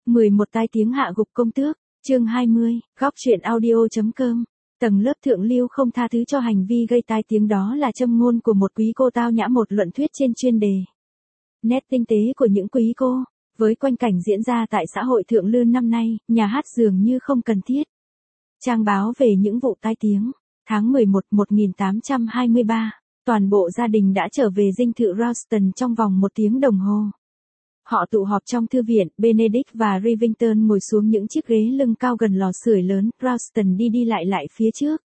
11 tai tiếng hạ gục công tước, chương 20, góc truyện audio.com. Tầng lớp thượng lưu không tha thứ cho hành vi gây tai tiếng, đó là châm ngôn của một quý cô tao nhã, một luận thuyết trên chuyên đề nét tinh tế của những quý cô. Với quanh cảnh diễn ra tại xã hội thượng lưu năm nay, nhà hát dường như không cần thiết. Trang báo về những vụ tai tiếng. Tháng 11, 1823, toàn bộ gia đình đã trở về dinh thự Ralston trong vòng 1 tiếng đồng hồ. Họ tụ họp trong thư viện, Benedict và Rivington ngồi xuống những chiếc ghế lưng cao gần lò sưởi lớn, Ralston đi lại phía trước.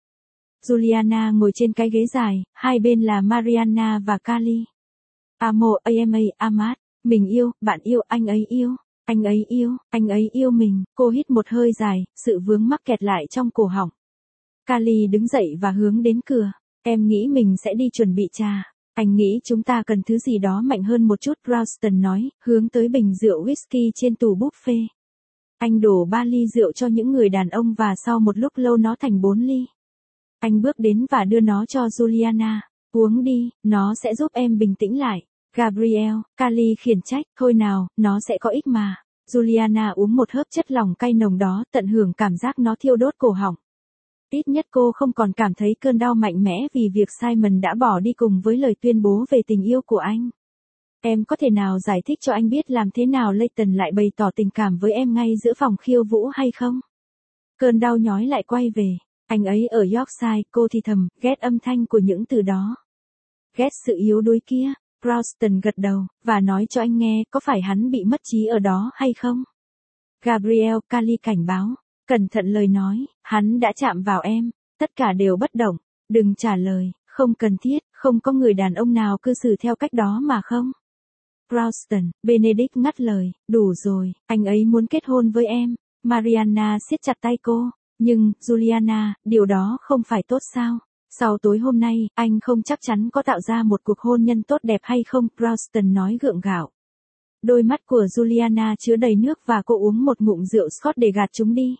Juliana ngồi trên cái ghế dài, hai bên là Mariana và Carly. Amo, ama, amat, mình yêu, bạn yêu, anh ấy yêu, anh ấy yêu, anh ấy yêu mình. Cô hít một hơi dài, sự vướng mắc kẹt lại trong cổ họng. Carly đứng dậy và hướng đến cửa. Em nghĩ mình sẽ đi chuẩn bị trà. Anh nghĩ chúng ta cần thứ gì đó mạnh hơn một chút, Ralston nói, hướng tới bình rượu whisky trên tủ buffet. Anh đổ 3 ly rượu cho những người đàn ông và sau một lúc lâu nó thành 4 ly. Anh bước đến và đưa nó cho Juliana. Uống đi, nó sẽ giúp em bình tĩnh lại. Gabriel, Carly khiển trách, thôi nào, nó sẽ có ích mà. Juliana uống một hớp chất lỏng cay nồng đó, tận hưởng cảm giác nó thiêu đốt cổ họng. Ít nhất cô không còn cảm thấy cơn đau mạnh mẽ vì việc Simon đã bỏ đi cùng với lời tuyên bố về tình yêu của anh. Em có thể nào giải thích cho anh biết làm thế nào Leighton lại bày tỏ tình cảm với em ngay giữa phòng khiêu vũ hay không? Cơn đau nhói lại quay về. Anh ấy ở Yorkshire, cô thì thầm, ghét âm thanh của những từ đó. Ghét sự yếu đuối kia. Ralston gật đầu, và nói cho anh nghe, có phải hắn bị mất trí ở đó hay không? Gabriel, Carly cảnh báo. Cẩn thận lời nói, hắn đã chạm vào em, tất cả đều bất động, đừng trả lời, không cần thiết, không có người đàn ông nào cư xử theo cách đó mà không. Ralston, Benedict ngắt lời, đủ rồi, anh ấy muốn kết hôn với em. Mariana siết chặt tay cô, nhưng, Juliana, điều đó không phải tốt sao? Sau tối hôm nay, anh không chắc chắn có tạo ra một cuộc hôn nhân tốt đẹp hay không, Ralston nói gượng gạo. Đôi mắt của Juliana chứa đầy nước và cô uống một ngụm rượu Scotch để gạt chúng đi.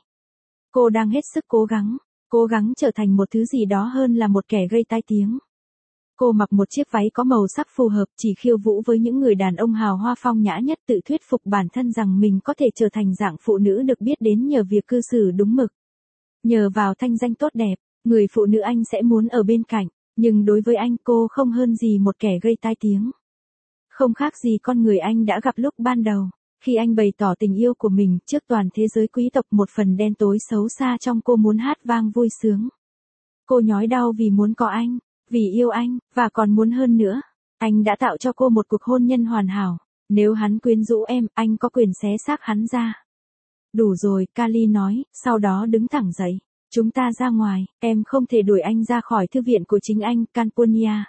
Cô đang hết sức cố gắng trở thành một thứ gì đó hơn là một kẻ gây tai tiếng. Cô mặc một chiếc váy có màu sắc phù hợp, chỉ khiêu vũ với những người đàn ông hào hoa phong nhã nhất, tự thuyết phục bản thân rằng mình có thể trở thành dạng phụ nữ được biết đến nhờ việc cư xử đúng mực. Nhờ vào thanh danh tốt đẹp, người phụ nữ anh sẽ muốn ở bên cạnh, nhưng đối với anh cô không hơn gì một kẻ gây tai tiếng. Không khác gì con người anh đã gặp lúc ban đầu. Khi anh bày tỏ tình yêu của mình trước toàn thế giới quý tộc, một phần đen tối xấu xa trong cô muốn hát vang vui sướng. Cô nhói đau vì muốn có anh, vì yêu anh, và còn muốn hơn nữa. Anh đã tạo cho cô một cuộc hôn nhân hoàn hảo. Nếu hắn quyến rũ em, anh có quyền xé xác hắn ra. Đủ rồi, Carly nói, sau đó đứng thẳng dậy. Chúng ta ra ngoài, em không thể đuổi anh ra khỏi thư viện của chính anh, Camponia.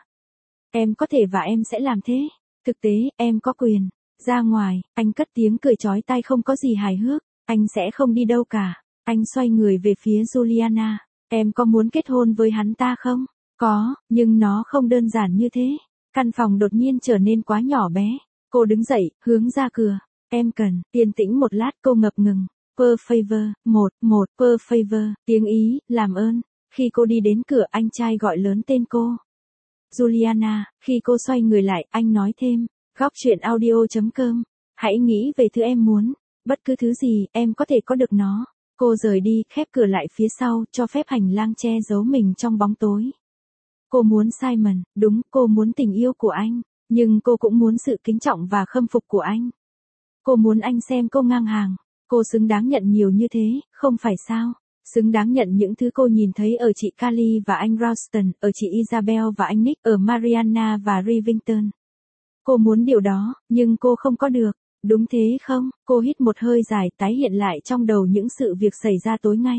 Em có thể và em sẽ làm thế. Thực tế, em có quyền. Ra ngoài, anh cất tiếng cười chói tai không có gì hài hước, anh sẽ không đi đâu cả. Anh xoay người về phía Juliana, em có muốn kết hôn với hắn ta không? Có, nhưng nó không đơn giản như thế. Căn phòng đột nhiên trở nên quá nhỏ bé. Cô đứng dậy, hướng ra cửa. Em cần, yên tĩnh một lát, cô ngập ngừng. Per favor, per favor, tiếng Ý, làm ơn. Khi cô đi đến cửa, anh trai gọi lớn tên cô. Juliana, khi cô xoay người lại, anh nói thêm. Góc truyện audio.com. Hãy nghĩ về thứ em muốn. Bất cứ thứ gì, em có thể có được nó. Cô rời đi, khép cửa lại phía sau, cho phép hành lang che giấu mình trong bóng tối. Cô muốn Simon, đúng, cô muốn tình yêu của anh. Nhưng cô cũng muốn sự kính trọng và khâm phục của anh. Cô muốn anh xem cô ngang hàng. Cô xứng đáng nhận nhiều như thế, không phải sao? Xứng đáng nhận những thứ cô nhìn thấy ở chị Carly và anh Ralston, ở chị Isabel và anh Nick, ở Mariana và Rivington. Cô muốn điều đó, nhưng cô không có được, đúng thế không? Cô hít một hơi dài, tái hiện lại trong đầu những sự việc xảy ra tối nay.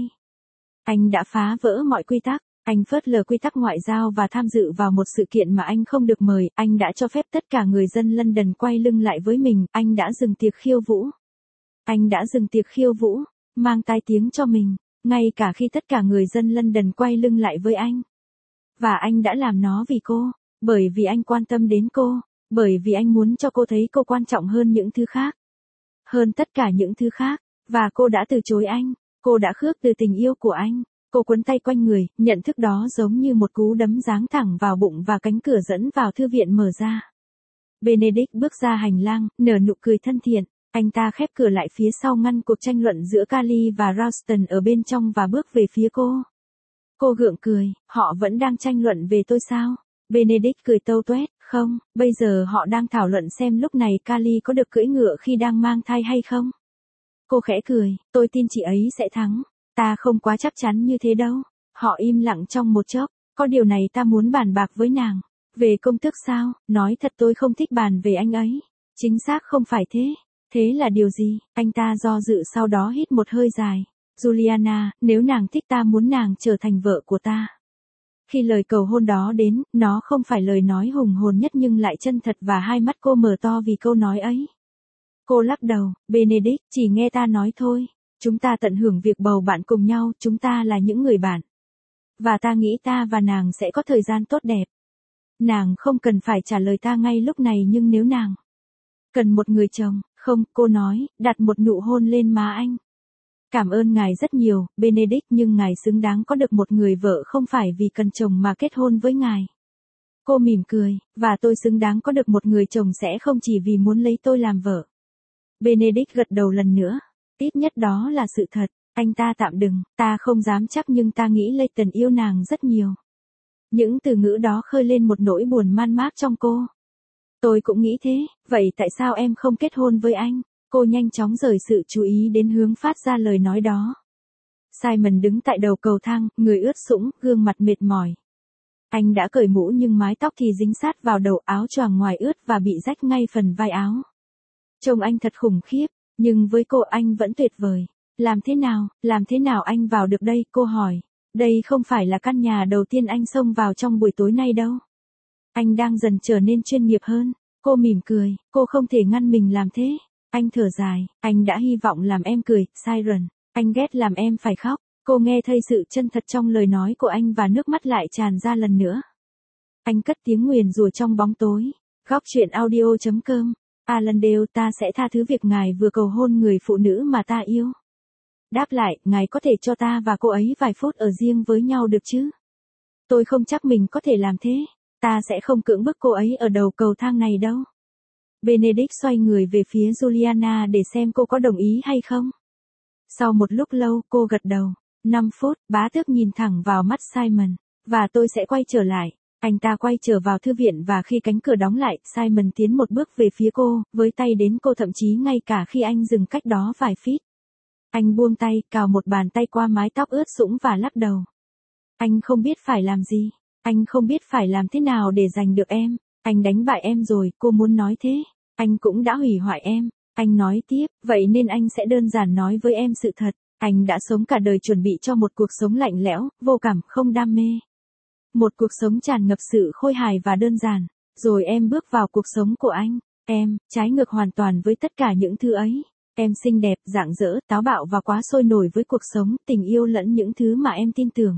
Anh đã phá vỡ mọi quy tắc, anh phớt lờ quy tắc ngoại giao và tham dự vào một sự kiện mà anh không được mời, anh đã cho phép tất cả người dân London quay lưng lại với mình, anh đã dừng tiệc khiêu vũ. Anh đã dừng tiệc khiêu vũ, mang tai tiếng cho mình, ngay cả khi tất cả người dân London quay lưng lại với anh. Và anh đã làm nó vì cô, bởi vì anh quan tâm đến cô. Bởi vì anh muốn cho cô thấy cô quan trọng hơn những thứ khác. Hơn tất cả những thứ khác. Và cô đã từ chối anh. Cô đã khước từ tình yêu của anh. Cô quấn tay quanh người, nhận thức đó giống như một cú đấm giáng thẳng vào bụng và cánh cửa dẫn vào thư viện mở ra. Benedict bước ra hành lang, nở nụ cười thân thiện. Anh ta khép cửa lại phía sau ngăn cuộc tranh luận giữa Carly và Ralston ở bên trong và bước về phía cô. Cô gượng cười, họ vẫn đang tranh luận về tôi sao? Benedict cười tâu tuét, không, bây giờ họ đang thảo luận xem lúc này Carly có được cưỡi ngựa khi đang mang thai hay không. Cô khẽ cười, tôi tin chị ấy sẽ thắng. Ta không quá chắc chắn như thế đâu. Họ im lặng trong một chốc, có điều này ta muốn bàn bạc với nàng. Về công thức sao, nói thật tôi không thích bàn về anh ấy. Chính xác không phải thế. Thế là điều gì? Anh ta do dự sau đó hít một hơi dài. Juliana, nếu nàng thích ta muốn nàng trở thành vợ của ta. Khi lời cầu hôn đó đến, nó không phải lời nói hùng hồn nhất nhưng lại chân thật và hai mắt cô mở to vì câu nói ấy. Cô lắc đầu, Benedict, chỉ nghe ta nói thôi. Chúng ta tận hưởng việc bầu bạn cùng nhau, chúng ta là những người bạn. Và ta nghĩ ta và nàng sẽ có thời gian tốt đẹp. Nàng không cần phải trả lời ta ngay lúc này nhưng nếu nàng cần một người chồng, không, cô nói, đặt một nụ hôn lên má anh. Cảm ơn ngài rất nhiều, Benedict, nhưng ngài xứng đáng có được một người vợ không phải vì cần chồng mà kết hôn với ngài. Cô mỉm cười, và tôi xứng đáng có được một người chồng sẽ không chỉ vì muốn lấy tôi làm vợ. Benedict gật đầu lần nữa. Ít nhất đó là sự thật. Anh ta tạm dừng, ta không dám chắc nhưng ta nghĩ Leighton yêu nàng rất nhiều. Những từ ngữ đó khơi lên một nỗi buồn man mác trong cô. Tôi cũng nghĩ thế, vậy tại sao em không kết hôn với anh? Cô nhanh chóng rời sự chú ý đến hướng phát ra lời nói đó. Simon đứng tại đầu cầu thang, người ướt sũng, gương mặt mệt mỏi. Anh đã cởi mũ nhưng mái tóc thì dính sát vào đầu, áo choàng ngoài ướt và bị rách ngay phần vai áo. Trông anh thật khủng khiếp, nhưng với cô anh vẫn tuyệt vời. Làm thế nào anh vào được đây? Cô hỏi. Đây không phải là căn nhà đầu tiên anh xông vào trong buổi tối nay đâu. Anh đang dần trở nên chuyên nghiệp hơn. Cô mỉm cười, cô không thể ngăn mình làm thế. Anh thở dài, anh đã hy vọng làm em cười, Siren. Anh ghét làm em phải khóc. Cô nghe thấy sự chân thật trong lời nói của anh và nước mắt lại tràn ra lần nữa. Anh cất tiếng nguyền rủa trong bóng tối. Góc truyện audio.com. Alandale, ta sẽ tha thứ việc ngài vừa cầu hôn người phụ nữ mà ta yêu. Đáp lại, ngài có thể cho ta và cô ấy vài phút ở riêng với nhau được chứ? Tôi không chắc mình có thể làm thế. Ta sẽ không cưỡng bức cô ấy ở đầu cầu thang này đâu. Benedict xoay người về phía Juliana để xem cô có đồng ý hay không. Sau một lúc lâu, cô gật đầu. 5 phút, bá tước nhìn thẳng vào mắt Simon. Và tôi sẽ quay trở lại. Anh ta quay trở vào thư viện và khi cánh cửa đóng lại, Simon tiến một bước về phía cô, với tay đến cô thậm chí ngay cả khi anh dừng cách đó vài feet. Anh buông tay, cào một bàn tay qua mái tóc ướt sũng và lắc đầu. Anh không biết phải làm gì. Anh không biết phải làm thế nào để giành được em. Anh đánh bại em rồi, cô muốn nói thế. Anh cũng đã hủy hoại em. Anh nói tiếp, vậy nên anh sẽ đơn giản nói với em sự thật. Anh đã sống cả đời chuẩn bị cho một cuộc sống lạnh lẽo, vô cảm, không đam mê. Một cuộc sống tràn ngập sự khôi hài và đơn giản. Rồi em bước vào cuộc sống của anh. Em, trái ngược hoàn toàn với tất cả những thứ ấy. Em xinh đẹp, rạng rỡ, táo bạo và quá sôi nổi với cuộc sống, tình yêu lẫn những thứ mà em tin tưởng.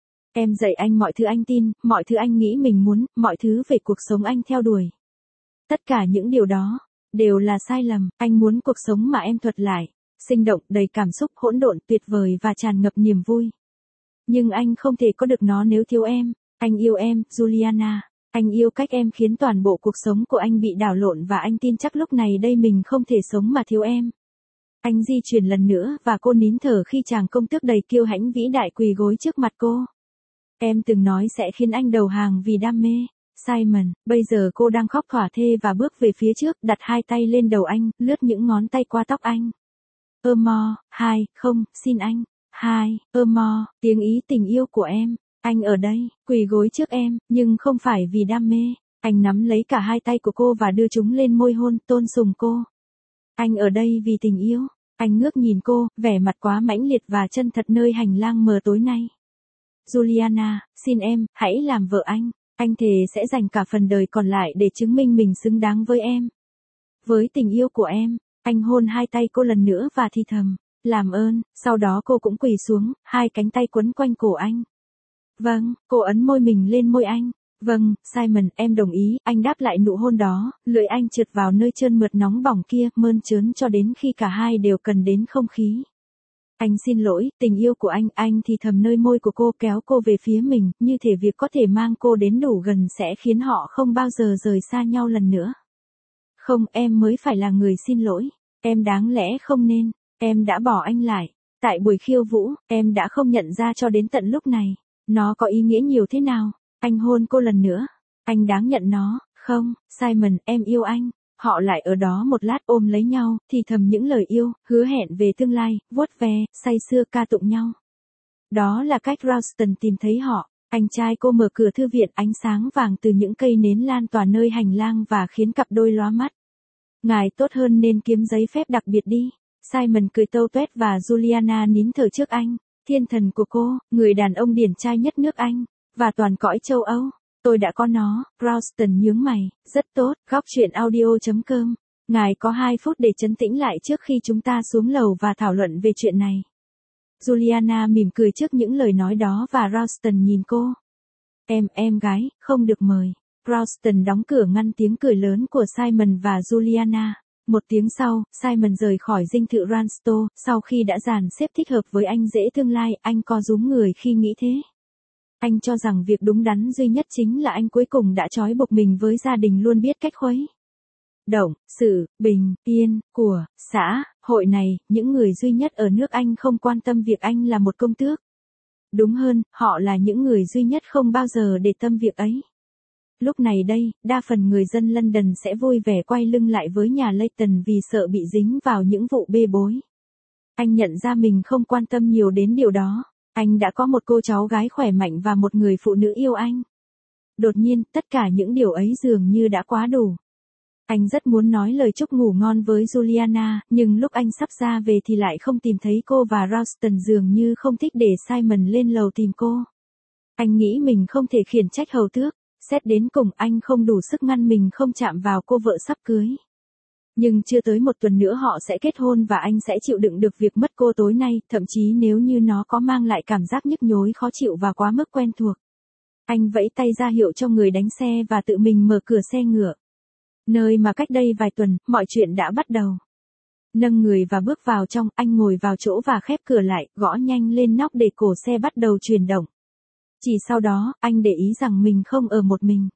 Em dạy anh mọi thứ anh tin, mọi thứ anh nghĩ mình muốn, mọi thứ về cuộc sống anh theo đuổi. Tất cả những điều đó đều là sai lầm. Anh muốn cuộc sống mà em thuật lại, sinh động, đầy cảm xúc, hỗn độn, tuyệt vời và tràn ngập niềm vui. Nhưng anh không thể có được nó nếu thiếu em. Anh yêu em, Juliana. Anh yêu cách em khiến toàn bộ cuộc sống của anh bị đảo lộn và anh tin chắc lúc này đây mình không thể sống mà thiếu em. Anh di chuyển lần nữa và cô nín thở khi chàng công tước đầy kiêu hãnh vĩ đại quỳ gối trước mặt cô. Em từng nói sẽ khiến anh đầu hàng vì đam mê. Simon, bây giờ cô đang khóc thỏa thê và bước về phía trước, đặt hai tay lên đầu anh, lướt những ngón tay qua tóc anh. Hai, không, xin anh. Hai, tiếng ý tình yêu của em. Anh ở đây, quỳ gối trước em, nhưng không phải vì đam mê. Anh nắm lấy cả hai tay của cô và đưa chúng lên môi hôn, tôn sùng cô. Anh ở đây vì tình yêu. Anh ngước nhìn cô, vẻ mặt quá mãnh liệt và chân thật nơi hành lang mờ tối nay. Juliana, xin em, hãy làm vợ anh. Anh thề sẽ dành cả phần đời còn lại để chứng minh mình xứng đáng với em. Với tình yêu của em, anh hôn hai tay cô lần nữa và thì thầm, làm ơn, sau đó cô cũng quỳ xuống, hai cánh tay quấn quanh cổ anh. Vâng, cô ấn môi mình lên môi anh. Vâng, Simon, em đồng ý, anh đáp lại nụ hôn đó, lưỡi anh trượt vào nơi trơn mượt nóng bỏng kia, mơn trớn cho đến khi cả hai đều cần đến không khí. Anh xin lỗi, tình yêu của anh thì thầm nơi môi của cô kéo cô về phía mình, như thể việc có thể mang cô đến đủ gần sẽ khiến họ không bao giờ rời xa nhau lần nữa. Không, em mới phải là người xin lỗi. Em đáng lẽ không nên, em đã bỏ anh lại. Tại buổi khiêu vũ, em đã không nhận ra cho đến tận lúc này. Nó có ý nghĩa nhiều thế nào? Anh hôn cô lần nữa. Anh đáng nhận nó, không, Simon, em yêu anh. Họ lại ở đó một lát ôm lấy nhau, thì thầm những lời yêu, hứa hẹn về tương lai, vuốt ve, say sưa ca tụng nhau. Đó là cách Ralston tìm thấy họ. Anh trai cô mở cửa thư viện, ánh sáng vàng từ những cây nến lan tỏa nơi hành lang và khiến cặp đôi lóa mắt. Ngài tốt hơn nên kiếm giấy phép đặc biệt đi. Simon cười tâu tuét và Juliana nín thở trước anh. Thiên thần của cô, người đàn ông điển trai nhất nước Anh, và toàn cõi châu Âu. Tôi đã có nó, Ralston nhướng mày, rất tốt, góc chuyện audio.com. Ngài có 2 phút để trấn tĩnh lại trước khi chúng ta xuống lầu và thảo luận về chuyện này. Juliana mỉm cười trước những lời nói đó và Ralston nhìn cô. Em gái, không được mời. Ralston đóng cửa ngăn tiếng cười lớn của Simon và Juliana. Một tiếng sau, Simon rời khỏi dinh thự Ransto, sau khi đã dàn xếp thích hợp với anh rể tương lai, anh co rúm người khi nghĩ thế. Anh cho rằng việc đúng đắn duy nhất chính là anh cuối cùng đã trói buộc mình với gia đình luôn biết cách khuấy động, sự, bình, yên, của, xã, hội này, những người duy nhất ở nước Anh không quan tâm việc anh là một công tước. Đúng hơn, họ là những người duy nhất không bao giờ để tâm việc ấy. Lúc này đây, đa phần người dân London sẽ vui vẻ quay lưng lại với nhà Leighton vì sợ bị dính vào những vụ bê bối. Anh nhận ra mình không quan tâm nhiều đến điều đó. Anh đã có một cô cháu gái khỏe mạnh và một người phụ nữ yêu anh. Đột nhiên, tất cả những điều ấy dường như đã quá đủ. Anh rất muốn nói lời chúc ngủ ngon với Juliana, nhưng lúc anh sắp ra về thì lại không tìm thấy cô và Ralston dường như không thích để Simon lên lầu tìm cô. Anh nghĩ mình không thể khiển trách hầu tước. Xét đến cùng anh không đủ sức ngăn mình không chạm vào cô vợ sắp cưới. Nhưng chưa tới 1 tuần nữa họ sẽ kết hôn và anh sẽ chịu đựng được việc mất cô tối nay, thậm chí nếu như nó có mang lại cảm giác nhức nhối khó chịu và quá mức quen thuộc. Anh vẫy tay ra hiệu cho người đánh xe và tự mình mở cửa xe ngựa. Nơi mà cách đây vài tuần, mọi chuyện đã bắt đầu. Nâng người và bước vào trong, anh ngồi vào chỗ và khép cửa lại, gõ nhanh lên nóc để cổ xe bắt đầu chuyển động. Chỉ sau đó, anh để ý rằng mình không ở một mình.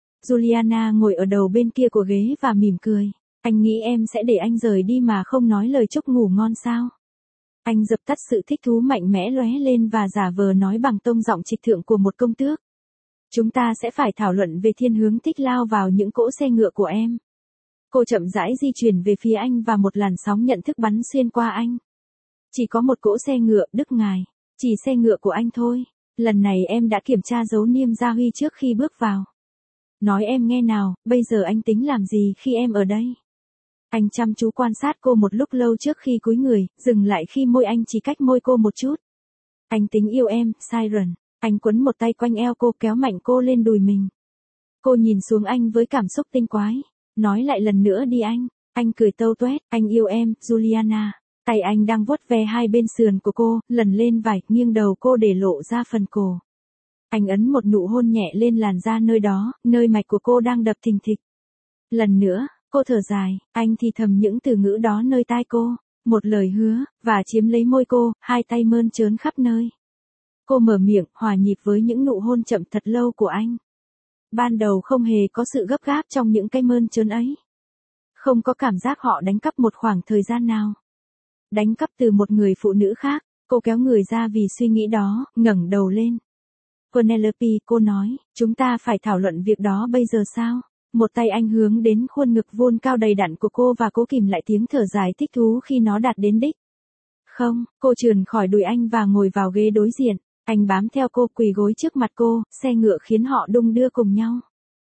Juliana ngồi ở đầu bên kia của ghế và mỉm cười. Anh nghĩ em sẽ để anh rời đi mà không nói lời chúc ngủ ngon sao? Anh dập tắt sự thích thú mạnh mẽ lóe lên và giả vờ nói bằng tông giọng trịch thượng của một công tước. Chúng ta sẽ phải thảo luận về thiên hướng thích lao vào những cỗ xe ngựa của em. Cô chậm rãi di chuyển về phía anh và một làn sóng nhận thức bắn xuyên qua anh. Chỉ có một cỗ xe ngựa, Đức ngài. Chỉ xe ngựa của anh thôi. Lần này em đã kiểm tra dấu niêm gia huy trước khi bước vào. Nói em nghe nào, bây giờ anh tính làm gì khi em ở đây? Anh chăm chú quan sát cô một lúc lâu trước khi cúi người, dừng lại khi môi anh chỉ cách môi cô một chút. Anh tính yêu em, Siren. Anh quấn một tay quanh eo cô kéo mạnh cô lên đùi mình. Cô nhìn xuống anh với cảm xúc tinh quái. Nói lại lần nữa đi anh. Anh cười tâu tuét, anh yêu em, Juliana. Tay anh đang vuốt ve hai bên sườn của cô, lần lên vải, nghiêng đầu cô để lộ ra phần cổ. Anh ấn một nụ hôn nhẹ lên làn da nơi đó, nơi mạch của cô đang đập thình thịch. Lần nữa, cô thở dài, anh thì thầm những từ ngữ đó nơi tai cô, một lời hứa, và chiếm lấy môi cô, hai tay mơn trớn khắp nơi. Cô mở miệng, hòa nhịp với những nụ hôn chậm thật lâu của anh. Ban đầu không hề có sự gấp gáp trong những cái mơn trớn ấy. Không có cảm giác họ đánh cắp một khoảng thời gian nào. Đánh cắp từ một người phụ nữ khác, cô kéo người ra vì suy nghĩ đó, ngẩng đầu lên. Penelope, cô nói, chúng ta phải thảo luận việc đó bây giờ sao? Một tay anh hướng đến khuôn ngực vuông cao đầy đặn của cô và cố kìm lại tiếng thở dài thích thú khi nó đạt đến đích. Không, cô trườn khỏi đùi anh và ngồi vào ghế đối diện. Anh bám theo cô quỳ gối trước mặt cô, xe ngựa khiến họ đung đưa cùng nhau.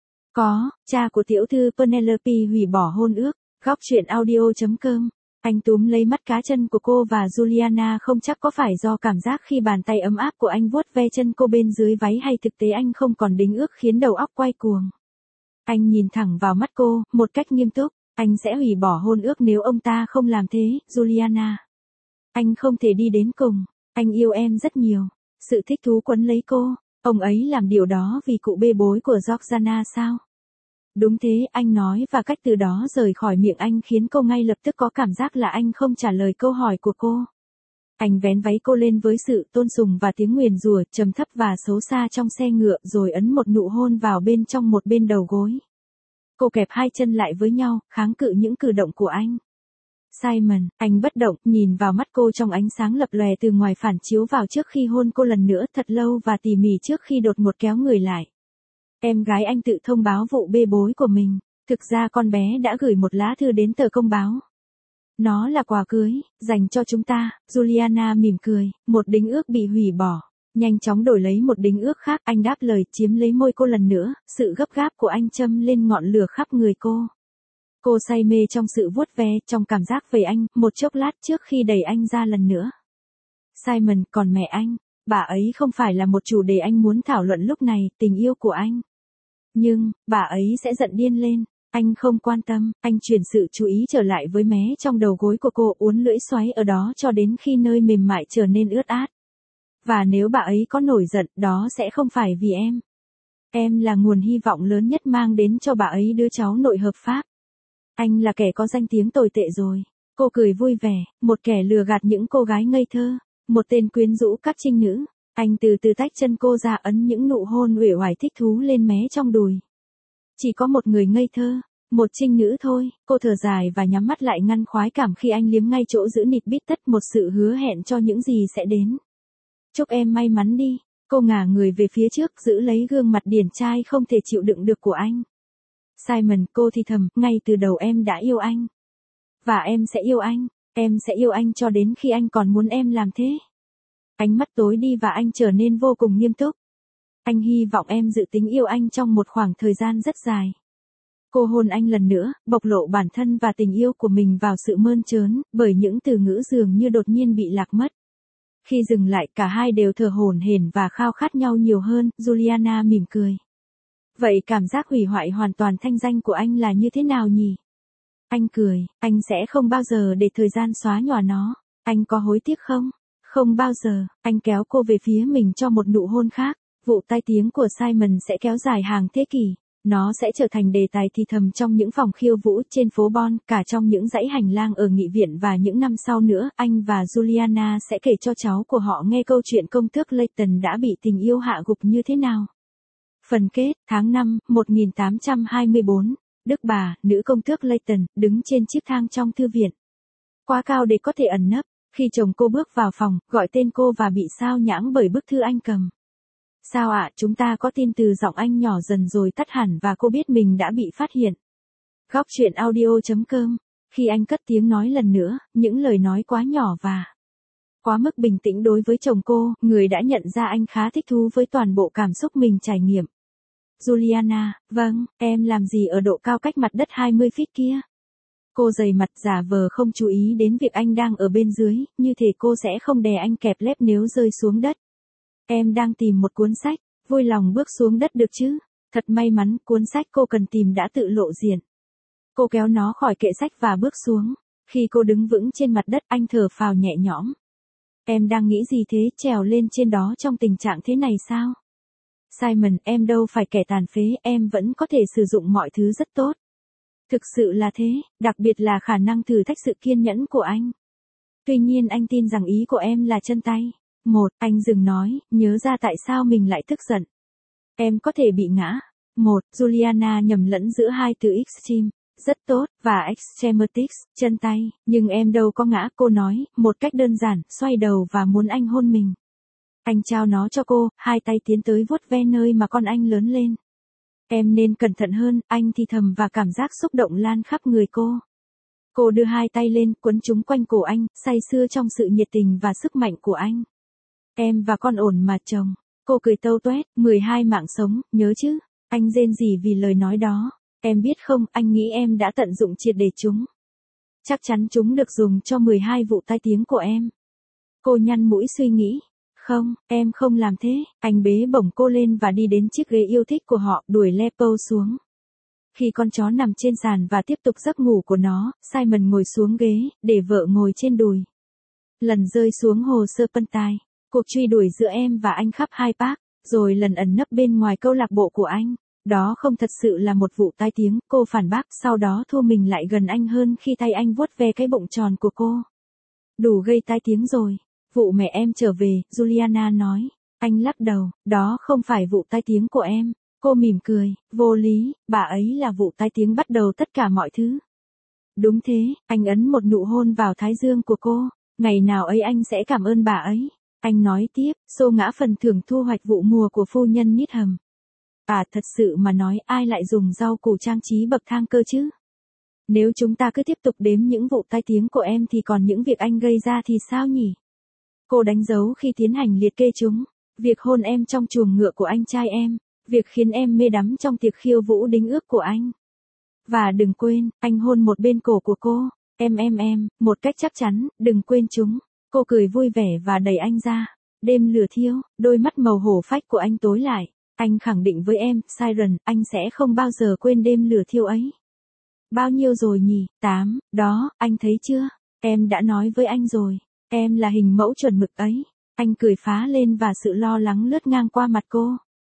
Cha của tiểu thư Penelope hủy bỏ hôn ước, góc chuyện audio.com. Anh túm lấy mắt cá chân của cô và Juliana không chắc có phải do cảm giác khi bàn tay ấm áp của anh vuốt ve chân cô bên dưới váy hay thực tế anh không còn đính ước khiến đầu óc quay cuồng. Anh nhìn thẳng vào mắt cô, một cách nghiêm túc, anh sẽ hủy bỏ hôn ước nếu ông ta không làm thế, Juliana. Anh không thể đi đến cùng, anh yêu em rất nhiều. Sự thích thú quấn lấy cô, ông ấy làm điều đó vì cụ bê bối của Georgiana sao? Đúng thế, anh nói và cách từ đó rời khỏi miệng anh khiến cô ngay lập tức có cảm giác là anh không trả lời câu hỏi của cô. Anh vén váy cô lên với sự tôn sùng và tiếng nguyền rủa trầm thấp và xấu xa trong xe ngựa rồi ấn một nụ hôn vào bên trong một bên đầu gối. Cô kẹp hai chân lại với nhau, kháng cự những cử động của anh. Simon, anh bất động, nhìn vào mắt cô trong ánh sáng lập lòe từ ngoài phản chiếu vào trước khi hôn cô lần nữa thật lâu và tỉ mỉ trước khi đột ngột kéo người lại. Em gái anh tự thông báo vụ bê bối của mình. Thực ra con bé đã gửi một lá thư đến tờ công báo. Nó là quà cưới, dành cho chúng ta. Juliana mỉm cười, một đính ước bị hủy bỏ. Nhanh chóng đổi lấy một đính ước khác, anh đáp lời chiếm lấy môi cô lần nữa, sự gấp gáp của anh châm lên ngọn lửa khắp người cô. Cô say mê trong sự vuốt ve, trong cảm giác về anh, một chốc lát trước khi đẩy anh ra lần nữa. Simon, còn mẹ anh, bà ấy không phải là một chủ đề anh muốn thảo luận lúc này, tình yêu của anh. Nhưng, bà ấy sẽ giận điên lên. Anh không quan tâm, anh chuyển sự chú ý trở lại với mé trong đầu gối của cô, uốn lưỡi xoáy ở đó cho đến khi nơi mềm mại trở nên ướt át. Và nếu bà ấy có nổi giận, đó sẽ không phải vì em. Em là nguồn hy vọng lớn nhất mang đến cho bà ấy đứa cháu nội hợp pháp. Anh là kẻ có danh tiếng tồi tệ rồi. Cô cười vui vẻ, một kẻ lừa gạt những cô gái ngây thơ, một tên quyến rũ các trinh nữ. Anh từ từ tách chân cô ra, ấn những nụ hôn uể oải thích thú lên mé trong đùi. Chỉ có một người ngây thơ, một trinh nữ thôi. Cô thở dài và nhắm mắt lại ngăn khoái cảm khi anh liếm ngay chỗ giữ nịt bít tất, một sự hứa hẹn cho những gì sẽ đến. Chúc em may mắn đi. Cô ngả người về phía trước, giữ lấy gương mặt điển trai không thể chịu đựng được của anh. Simon, cô thì thầm, ngay từ đầu em đã yêu anh. Và em sẽ yêu anh. Em sẽ yêu anh cho đến khi anh còn muốn em làm thế. Ánh mắt tối đi và anh trở nên vô cùng nghiêm túc. Anh hy vọng em dự tính yêu anh trong một khoảng thời gian rất dài. Cô hôn anh lần nữa, bộc lộ bản thân và tình yêu của mình vào sự mơn trớn, bởi những từ ngữ dường như đột nhiên bị lạc mất. Khi dừng lại, cả hai đều thở hổn hển và khao khát nhau nhiều hơn. Juliana mỉm cười. Vậy cảm giác hủy hoại hoàn toàn thanh danh của anh là như thế nào nhỉ? Anh cười, anh sẽ không bao giờ để thời gian xóa nhòa nó. Anh có hối tiếc không? Không bao giờ. Anh kéo cô về phía mình cho một nụ hôn khác. Vụ tai tiếng của Simon sẽ kéo dài hàng thế kỷ. Nó sẽ trở thành đề tài thì thầm trong những phòng khiêu vũ trên phố Bon, cả trong những dãy hành lang ở nghị viện, và những năm sau nữa, anh và Juliana sẽ kể cho cháu của họ nghe câu chuyện công tước Leighton đã bị tình yêu hạ gục như thế nào. Phần kết, tháng 5, 1824, Đức bà, nữ công tước Leighton, đứng trên chiếc thang trong thư viện. Quá cao để có thể ẩn nấp, khi chồng cô bước vào phòng, gọi tên cô và bị sao nhãng bởi bức thư anh cầm. Sao ạ, chúng ta có tin từ giọng anh nhỏ dần rồi tắt hẳn và cô biết mình đã bị phát hiện. Góc truyện audio.com. Khi anh cất tiếng nói lần nữa, những lời nói quá nhỏ và quá mức bình tĩnh đối với chồng cô, người đã nhận ra anh khá thích thú với toàn bộ cảm xúc mình trải nghiệm. Juliana, vâng, em làm gì ở độ cao cách mặt đất 20 feet kia? Cô dày mặt, giả vờ không chú ý đến việc anh đang ở bên dưới, như thể cô sẽ không đè anh kẹp lép nếu rơi xuống đất. Em đang tìm một cuốn sách, vui lòng bước xuống đất được chứ? Thật may mắn, cuốn sách cô cần tìm đã tự lộ diện. Cô kéo nó khỏi kệ sách và bước xuống. Khi cô đứng vững trên mặt đất, anh thở phào nhẹ nhõm. Em đang nghĩ gì thế, trèo lên trên đó trong tình trạng thế này sao? Simon, em đâu phải kẻ tàn phế, em vẫn có thể sử dụng mọi thứ rất tốt. Thực sự là thế, đặc biệt là khả năng thử thách sự kiên nhẫn của anh. Tuy nhiên anh tin rằng ý của em là chân tay. Anh dừng nói, nhớ ra tại sao mình lại tức giận. Em có thể bị ngã. Juliana nhầm lẫn giữa hai từ extreme, rất tốt, và extrematics, chân tay, nhưng em đâu có ngã, cô nói, một cách đơn giản, xoay đầu và muốn anh hôn mình. Anh trao nó cho cô, hai tay tiến tới vuốt ve nơi mà con anh lớn lên. Em nên cẩn thận hơn, anh thì thầm và cảm giác xúc động lan khắp người cô. Cô đưa hai tay lên, quấn chúng quanh cổ anh, say sưa trong sự nhiệt tình và sức mạnh của anh. Em và con ổn mà chồng. Cô cười tâu tuét, 12 mạng sống, nhớ chứ? Anh rên rỉ vì lời nói đó. Em biết không, anh nghĩ em đã tận dụng triệt để chúng. Chắc chắn chúng được dùng cho 12 vụ tai tiếng của em. Cô nhăn mũi suy nghĩ. Không, em không làm thế. Anh bế bổng cô lên và đi đến chiếc ghế yêu thích của họ, đuổi Lepo xuống. Khi con chó nằm trên sàn và tiếp tục giấc ngủ của nó, Simon ngồi xuống ghế, để vợ ngồi trên đùi. Lần rơi xuống hồ Serpentine, cuộc truy đuổi giữa em và anh khắp hai park, rồi lần ẩn nấp bên ngoài câu lạc bộ của anh. Đó không thật sự là một vụ tai tiếng, cô phản bác, sau đó thua mình lại gần anh hơn khi tay anh vuốt ve cái bụng tròn của cô. Đủ gây tai tiếng rồi. Vụ mẹ em trở về, Juliana nói. Anh lắc đầu, đó không phải vụ tai tiếng của em. Cô mỉm cười, vô lý, bà ấy là vụ tai tiếng bắt đầu tất cả mọi thứ. Đúng thế, anh ấn một nụ hôn vào thái dương của cô. Ngày nào ấy anh sẽ cảm ơn bà ấy. Anh nói tiếp, xô ngã phần thưởng thu hoạch vụ mùa của phu nhân Needham. Thật sự mà nói ai lại dùng rau củ trang trí bậc thang cơ chứ? Nếu chúng ta cứ tiếp tục đếm những vụ tai tiếng của em thì còn những việc anh gây ra thì sao nhỉ? Cô đánh dấu khi tiến hành liệt kê chúng. Việc hôn em trong chuồng ngựa của anh trai em. Việc khiến em mê đắm trong tiệc khiêu vũ đính ước của anh. Và đừng quên, anh hôn một bên cổ của cô. Em, một cách chắc chắn, đừng quên chúng. Cô cười vui vẻ và đẩy anh ra. Đêm lửa thiêu, đôi mắt màu hổ phách của anh tối lại. Anh khẳng định với em, Siren, anh sẽ không bao giờ quên đêm lửa thiêu ấy. Bao nhiêu rồi nhỉ? 8, đó, anh thấy chưa? Em đã nói với anh rồi. Em là hình mẫu chuẩn mực ấy. Anh cười phá lên và sự lo lắng lướt ngang qua mặt cô.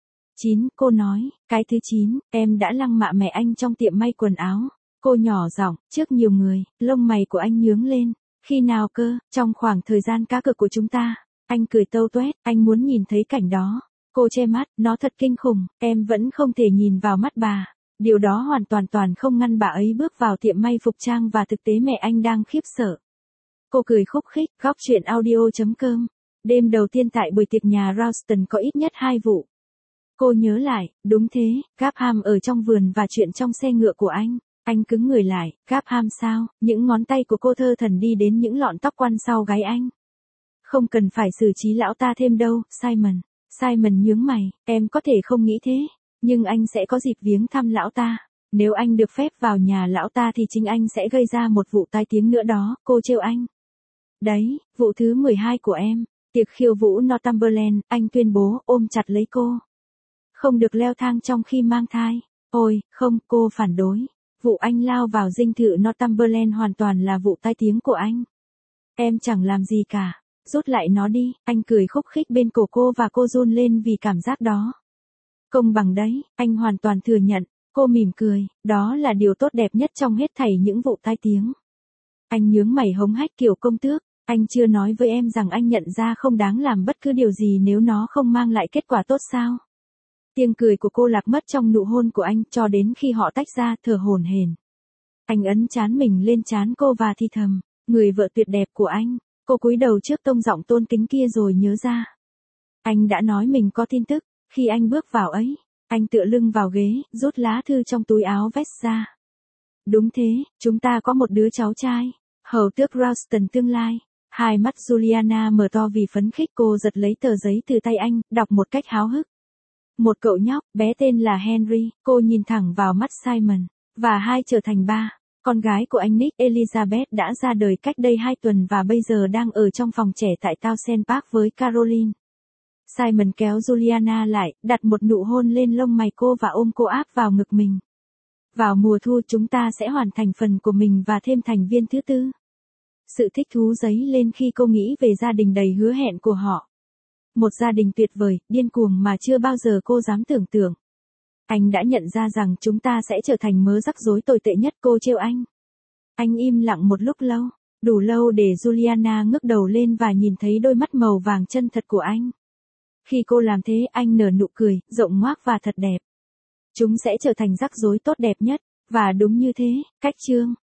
9, cô nói, cái thứ 9, em đã lăng mạ mẹ anh trong tiệm may quần áo. Cô nhỏ giọng, trước nhiều người, lông mày của anh nhướng lên. Khi nào cơ, trong khoảng thời gian cá cược của chúng ta. Anh cười tâu tuét, anh muốn nhìn thấy cảnh đó. Cô che mắt, nó thật kinh khủng, em vẫn không thể nhìn vào mắt bà. Điều đó hoàn toàn không ngăn bà ấy bước vào tiệm may phục trang và thực tế mẹ anh đang khiếp sợ. Cô cười khúc khích, góc chuyện audio.com. Đêm đầu tiên tại buổi tiệc nhà Ralston có ít nhất 2 vụ. Cô nhớ lại, đúng thế, Gapham ở trong vườn và chuyện trong xe ngựa của anh. Anh cứng người lại, Gapham sao, những ngón tay của cô thơ thẩn đi đến những lọn tóc quăn sau gáy anh. Không cần phải xử trí lão ta thêm đâu, Simon. Simon nhướng mày, em có thể không nghĩ thế, nhưng anh sẽ có dịp viếng thăm lão ta. Nếu anh được phép vào nhà lão ta thì chính anh sẽ gây ra một vụ tai tiếng nữa đó, cô trêu anh. Đấy, vụ thứ 12 của em, tiệc khiêu vũ Northumberland, anh tuyên bố ôm chặt lấy cô. Không được leo thang trong khi mang thai. Ôi, không, cô phản đối. Vụ anh lao vào dinh thự Northumberland hoàn toàn là vụ tai tiếng của anh. Em chẳng làm gì cả. Rút lại nó đi, anh cười khúc khích bên cổ cô và cô run lên vì cảm giác đó. Công bằng đấy, anh hoàn toàn thừa nhận. Cô mỉm cười, đó là điều tốt đẹp nhất trong hết thảy những vụ tai tiếng. Anh nhướng mày hống hách kiểu công tước, anh chưa nói với em rằng anh nhận ra không đáng làm bất cứ điều gì nếu nó không mang lại kết quả tốt sao? Tiếng cười của cô lạc mất trong nụ hôn của anh cho đến khi họ tách ra thở hổn hển. Anh ấn trán mình lên trán cô và thì thầm, người vợ tuyệt đẹp của anh. Cô cúi đầu trước tông giọng tôn kính kia rồi nhớ ra. Anh đã nói mình có tin tức, khi anh bước vào ấy, anh tựa lưng vào ghế, rút lá thư trong túi áo vest ra. Đúng thế, chúng ta có một đứa cháu trai, hầu tước Ralston tương lai. Hai mắt Juliana mở to vì phấn khích, cô giật lấy tờ giấy từ tay anh, đọc một cách háo hức. Một cậu nhóc, bé tên là Henry, cô nhìn thẳng vào mắt Simon, và hai trở thành ba. Con gái của anh Nick, Elizabeth đã ra đời cách đây 2 tuần và bây giờ đang ở trong phòng trẻ tại Townsend Park với Caroline. Simon kéo Juliana lại, đặt một nụ hôn lên lông mày cô và ôm cô áp vào ngực mình. Vào mùa thu chúng ta sẽ hoàn thành phần của mình và thêm thành viên thứ 4. Sự thích thú dấy lên khi cô nghĩ về gia đình đầy hứa hẹn của họ. Một gia đình tuyệt vời, điên cuồng mà chưa bao giờ cô dám tưởng tượng. Anh đã nhận ra rằng chúng ta sẽ trở thành mớ rắc rối tồi tệ nhất, cô trêu anh. Anh im lặng một lúc lâu, đủ lâu để Juliana ngước đầu lên và nhìn thấy đôi mắt màu vàng chân thật của anh. Khi cô làm thế, anh nở nụ cười, rộng ngoác và thật đẹp. Chúng sẽ trở thành rắc rối tốt đẹp nhất, và đúng như thế, cách chương.